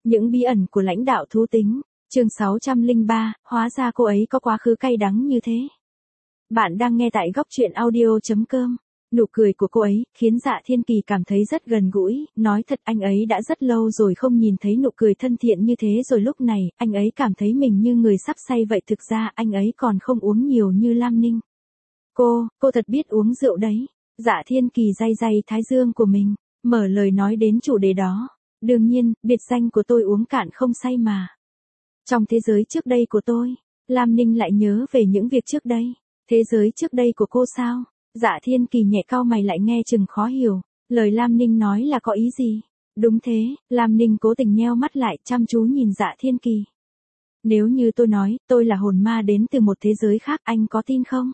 Những bí ẩn của lãnh đạo thú tính, chương 603, hóa ra cô ấy có quá khứ cay đắng như thế. Bạn đang nghe tại góc truyện audio.com. Nụ cười của cô ấy khiến Dạ Thiên Kỳ cảm thấy rất gần gũi, nói thật anh ấy đã rất lâu rồi không nhìn thấy nụ cười thân thiện như thế rồi, lúc này, anh ấy cảm thấy mình như người sắp say vậy, thực ra anh ấy còn không uống nhiều như Lam Ninh. Cô thật biết uống rượu đấy. Dạ Thiên Kỳ day day thái dương của mình, mở lời nói đến chủ đề đó. Đương nhiên, biệt danh của tôi uống cạn không say mà. Trong thế giới trước đây của tôi, Lam Ninh lại nhớ về những việc trước đây. Thế giới trước đây của cô sao? Dạ Thiên Kỳ nhẹ cau mày lại nghe chừng khó hiểu. Lời Lam Ninh nói là có ý gì? Đúng thế, Lam Ninh cố tình nheo mắt lại chăm chú nhìn Dạ Thiên Kỳ. Nếu như tôi nói, tôi là hồn ma đến từ một thế giới khác, anh có tin không?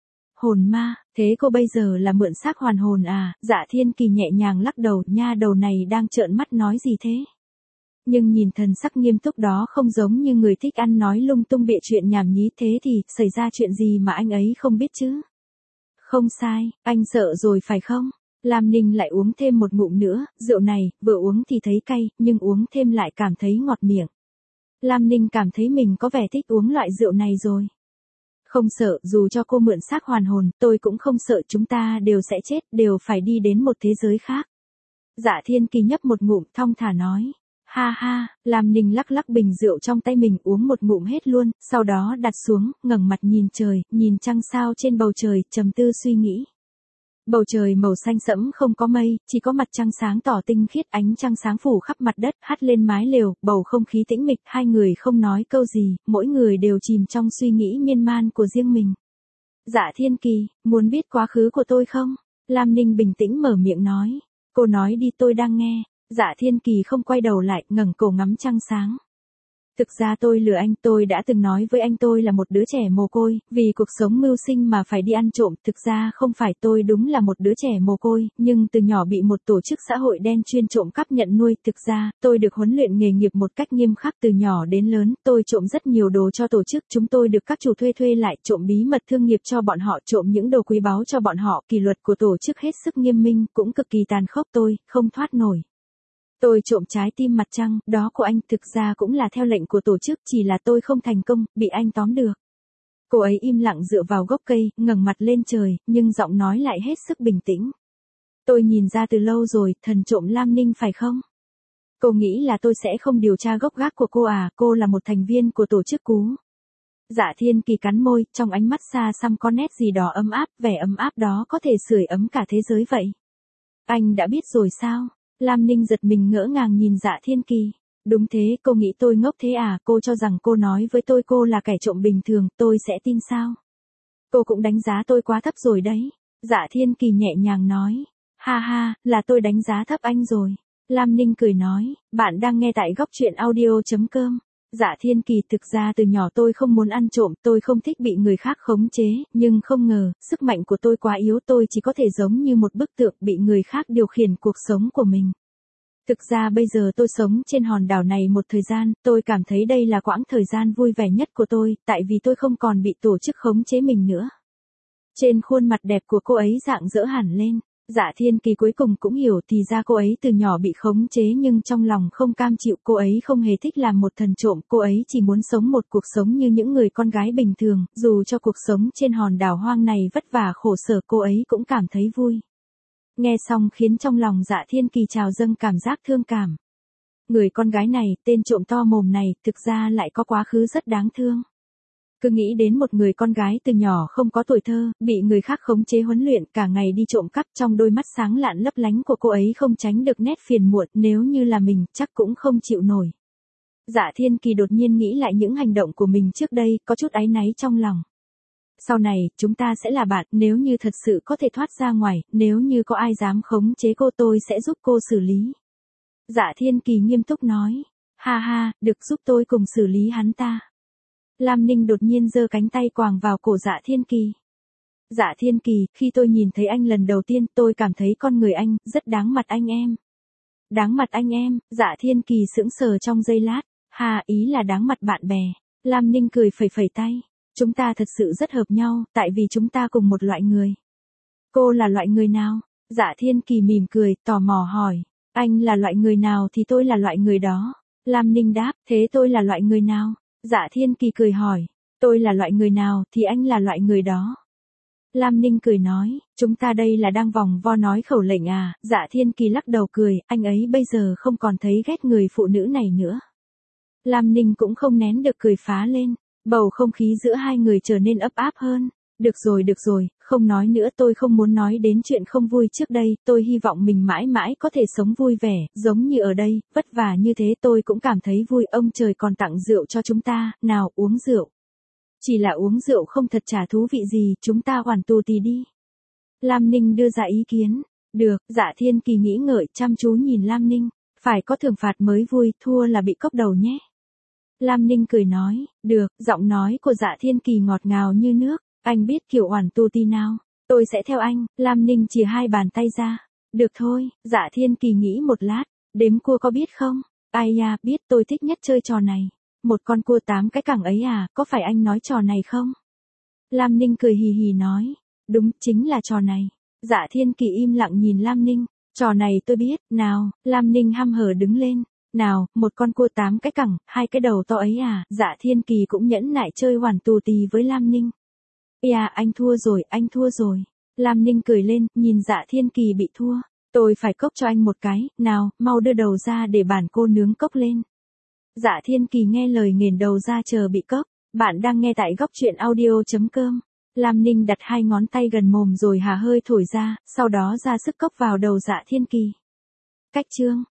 Hồn ma, thế cô bây giờ là mượn xác hoàn hồn à? Dạ Thiên Kỳ nhẹ nhàng lắc đầu, nha đầu này đang trợn mắt nói gì thế? Nhưng nhìn thần sắc nghiêm túc đó không giống như người thích ăn nói lung tung bịa chuyện nhảm nhí, thế thì xảy ra chuyện gì mà anh ấy không biết chứ? Không sai, anh sợ rồi phải không? Lam Ninh lại uống thêm một ngụm nữa, rượu này, vừa uống thì thấy cay, nhưng uống thêm lại cảm thấy ngọt miệng. Lam Ninh cảm thấy mình có vẻ thích uống loại rượu này rồi. Không sợ, dù cho cô mượn xác hoàn hồn, tôi cũng không sợ, chúng ta đều sẽ chết, đều phải đi đến một thế giới khác. Dạ Thiên Kỳ nhấp một ngụm thong thả nói. Ha ha, Lam Ninh lắc lắc bình rượu trong tay mình uống một ngụm hết luôn, sau đó đặt xuống, ngẩng mặt nhìn trời, nhìn trăng sao trên bầu trời, trầm tư suy nghĩ. Bầu trời màu xanh sẫm không có mây, chỉ có mặt trăng sáng tỏ tinh khiết, ánh trăng sáng phủ khắp mặt đất, hắt lên mái lều, bầu không khí tĩnh mịch, hai người không nói câu gì, mỗi người đều chìm trong suy nghĩ miên man của riêng mình. Dạ Thiên Kỳ, muốn biết quá khứ của tôi không? Lam Ninh bình tĩnh mở miệng nói. Cô nói đi, tôi đang nghe. Dạ Thiên Kỳ không quay đầu lại, ngẩng cổ ngắm trăng sáng. Thực ra tôi lừa anh, tôi đã từng nói với anh tôi là một đứa trẻ mồ côi, vì cuộc sống mưu sinh mà phải đi ăn trộm, thực ra không phải, tôi đúng là một đứa trẻ mồ côi, nhưng từ nhỏ bị một tổ chức xã hội đen chuyên trộm cắp nhận nuôi, thực ra, tôi được huấn luyện nghề nghiệp một cách nghiêm khắc từ nhỏ đến lớn, tôi trộm rất nhiều đồ cho tổ chức, chúng tôi được các chủ thuê lại, trộm bí mật thương nghiệp cho bọn họ, trộm những đồ quý báu cho bọn họ, kỷ luật của tổ chức hết sức nghiêm minh, cũng cực kỳ tàn khốc, tôi không thoát nổi. Tôi trộm trái tim mặt trăng, đó của anh, thực ra cũng là theo lệnh của tổ chức, chỉ là tôi không thành công, bị anh tóm được. Cô ấy im lặng dựa vào gốc cây, ngẩng mặt lên trời, nhưng giọng nói lại hết sức bình tĩnh. Tôi nhìn ra từ lâu rồi, thần trộm Lam Ninh phải không? Cô nghĩ là tôi sẽ không điều tra gốc gác của cô à, cô là một thành viên của tổ chức cú. Dạ Thiên Kỳ cắn môi, trong ánh mắt xa xăm có nét gì đó ấm áp, vẻ ấm áp đó có thể sưởi ấm cả thế giới vậy. Anh đã biết rồi sao? Lam Ninh giật mình ngỡ ngàng nhìn Dạ Thiên Kỳ. Đúng thế, cô nghĩ tôi ngốc thế à, cô cho rằng cô nói với tôi cô là kẻ trộm bình thường, tôi sẽ tin sao? Cô cũng đánh giá tôi quá thấp rồi đấy. Dạ Thiên Kỳ nhẹ nhàng nói. Ha ha, là tôi đánh giá thấp anh rồi. Lam Ninh cười nói, bạn đang nghe tại góc truyện audio.com. Dạ Thiên Kỳ, thực ra từ nhỏ tôi không muốn ăn trộm, tôi không thích bị người khác khống chế, nhưng không ngờ, sức mạnh của tôi quá yếu, tôi chỉ có thể giống như một bức tượng bị người khác điều khiển cuộc sống của mình. Thực ra bây giờ tôi sống trên hòn đảo này một thời gian, tôi cảm thấy đây là quãng thời gian vui vẻ nhất của tôi, tại vì tôi không còn bị tổ chức khống chế mình nữa. Trên khuôn mặt đẹp của cô ấy rạng rỡ hẳn lên. Dạ Thiên Kỳ cuối cùng cũng hiểu, thì ra cô ấy từ nhỏ bị khống chế nhưng trong lòng không cam chịu, cô ấy không hề thích làm một thần trộm, cô ấy chỉ muốn sống một cuộc sống như những người con gái bình thường, dù cho cuộc sống trên hòn đảo hoang này vất vả khổ sở, cô ấy cũng cảm thấy vui. Nghe xong khiến trong lòng Dạ Thiên Kỳ trào dâng cảm giác thương cảm. Người con gái này, tên trộm to mồm này, thực ra lại có quá khứ rất đáng thương. Cứ nghĩ đến một người con gái từ nhỏ không có tuổi thơ, bị người khác khống chế huấn luyện, cả ngày đi trộm cắp, trong đôi mắt sáng lạn lấp lánh của cô ấy không tránh được nét phiền muộn, nếu như là mình, chắc cũng không chịu nổi. Dạ Thiên Kỳ đột nhiên nghĩ lại những hành động của mình trước đây, có chút áy náy trong lòng. Sau này, chúng ta sẽ là bạn, nếu như thật sự có thể thoát ra ngoài, nếu như có ai dám khống chế cô tôi sẽ giúp cô xử lý. Dạ Thiên Kỳ nghiêm túc nói. Ha ha, được, giúp tôi cùng xử lý hắn ta. Lam Ninh đột nhiên giơ cánh tay quàng vào cổ Dạ Thiên Kỳ. Dạ Thiên Kỳ, khi tôi nhìn thấy anh lần đầu tiên, tôi cảm thấy con người anh, rất đáng mặt anh em. Đáng mặt anh em, Dạ Thiên Kỳ sững sờ trong giây lát. Hà, ý là đáng mặt bạn bè. Lam Ninh cười phẩy phẩy tay. Chúng ta thật sự rất hợp nhau, tại vì chúng ta cùng một loại người. Cô là loại người nào? Dạ Thiên Kỳ mỉm cười, tò mò hỏi. Anh là loại người nào thì tôi là loại người đó. Lam Ninh đáp, thế tôi là loại người nào? Dạ Thiên Kỳ cười hỏi, tôi là loại người nào thì anh là loại người đó. Lam Ninh cười nói, chúng ta đây là đang vòng vo nói khẩu lệnh à? Dạ Thiên Kỳ lắc đầu cười, anh ấy bây giờ không còn thấy ghét người phụ nữ này nữa. Lam Ninh cũng không nén được cười phá lên, bầu không khí giữa hai người trở nên ấp áp hơn. Được rồi, không nói nữa, tôi không muốn nói đến chuyện không vui trước đây, tôi hy vọng mình mãi mãi có thể sống vui vẻ, giống như ở đây, vất vả như thế tôi cũng cảm thấy vui, ông trời còn tặng rượu cho chúng ta, nào uống rượu. Chỉ là uống rượu không thật chả thú vị gì, chúng ta hoàn tù tì đi. Lam Ninh đưa ra ý kiến, được, Dạ Thiên Kỳ nghĩ ngợi chăm chú nhìn Lam Ninh, phải có thưởng phạt mới vui, thua là bị cốc đầu nhé. Lam Ninh cười nói, được, giọng nói của Dạ Thiên Kỳ ngọt ngào như nước, anh biết kiểu oản tu ti nào, tôi sẽ theo anh. Lam Ninh chìa hai bàn tay ra, được thôi. Dạ Thiên Kỳ nghĩ một lát, đếm cua có biết không? Ai da, biết, tôi thích nhất chơi trò này. Một con cua 8 cái cẳng ấy à, có phải anh nói trò này không? Lam Ninh cười hì hì nói, đúng, chính là trò này. Dạ Thiên Kỳ im lặng nhìn Lam Ninh, trò này tôi biết, nào. Lam Ninh hăm hở đứng lên, nào, một con cua 8 cái cẳng, 2 cái đầu to ấy à? Dạ Thiên Kỳ cũng nhẫn nại chơi hoàn tù tì với Lam Ninh. À, anh thua rồi. Lam Ninh cười lên, nhìn Dạ Thiên Kỳ bị thua. Tôi phải cốc cho anh một cái, nào, mau đưa đầu ra để bản cô nướng cốc lên. Dạ Thiên Kỳ nghe lời nghển đầu ra chờ bị cốc. Bạn đang nghe tại góc truyện audio.com. Lam Ninh đặt 2 ngón tay gần mồm rồi hà hơi thổi ra, sau đó ra sức cốc vào đầu Dạ Thiên Kỳ. Cách chương